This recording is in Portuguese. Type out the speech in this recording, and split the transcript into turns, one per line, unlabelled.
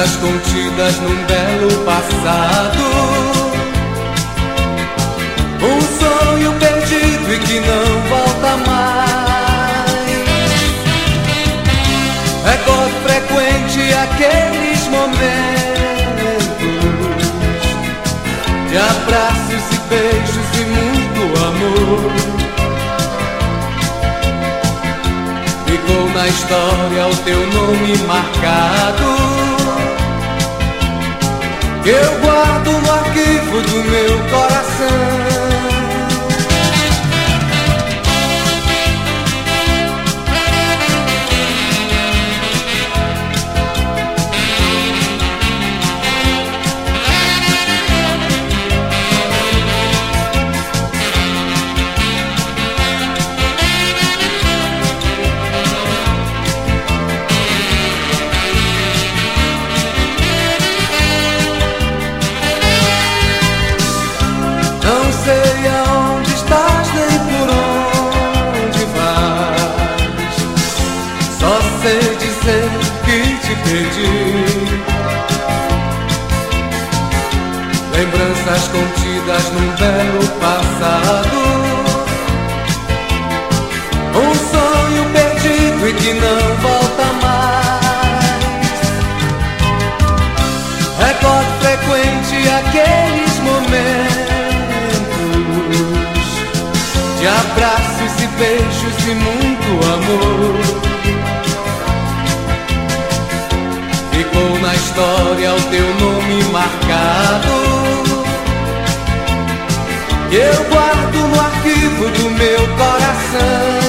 Lembranças contidas num belo passado, um sonho perdido e que não volta mais. Recordo frequente aqueles momentos de abraços e beijos e muito amor. Ficou na história o teu nome marcado, que eu guardo no arquivo do meu coração. Não sei aonde estás nem por onde vais, só sei dizer que te perdi. Lembranças contidas num belo passado, um sonho perdido e que não volta mais. Recordo frequente aqueles momentos de abraços e beijos e muito amor. Ficou na história o teu nome marcado, que eu guardo no arquivo do meu coração.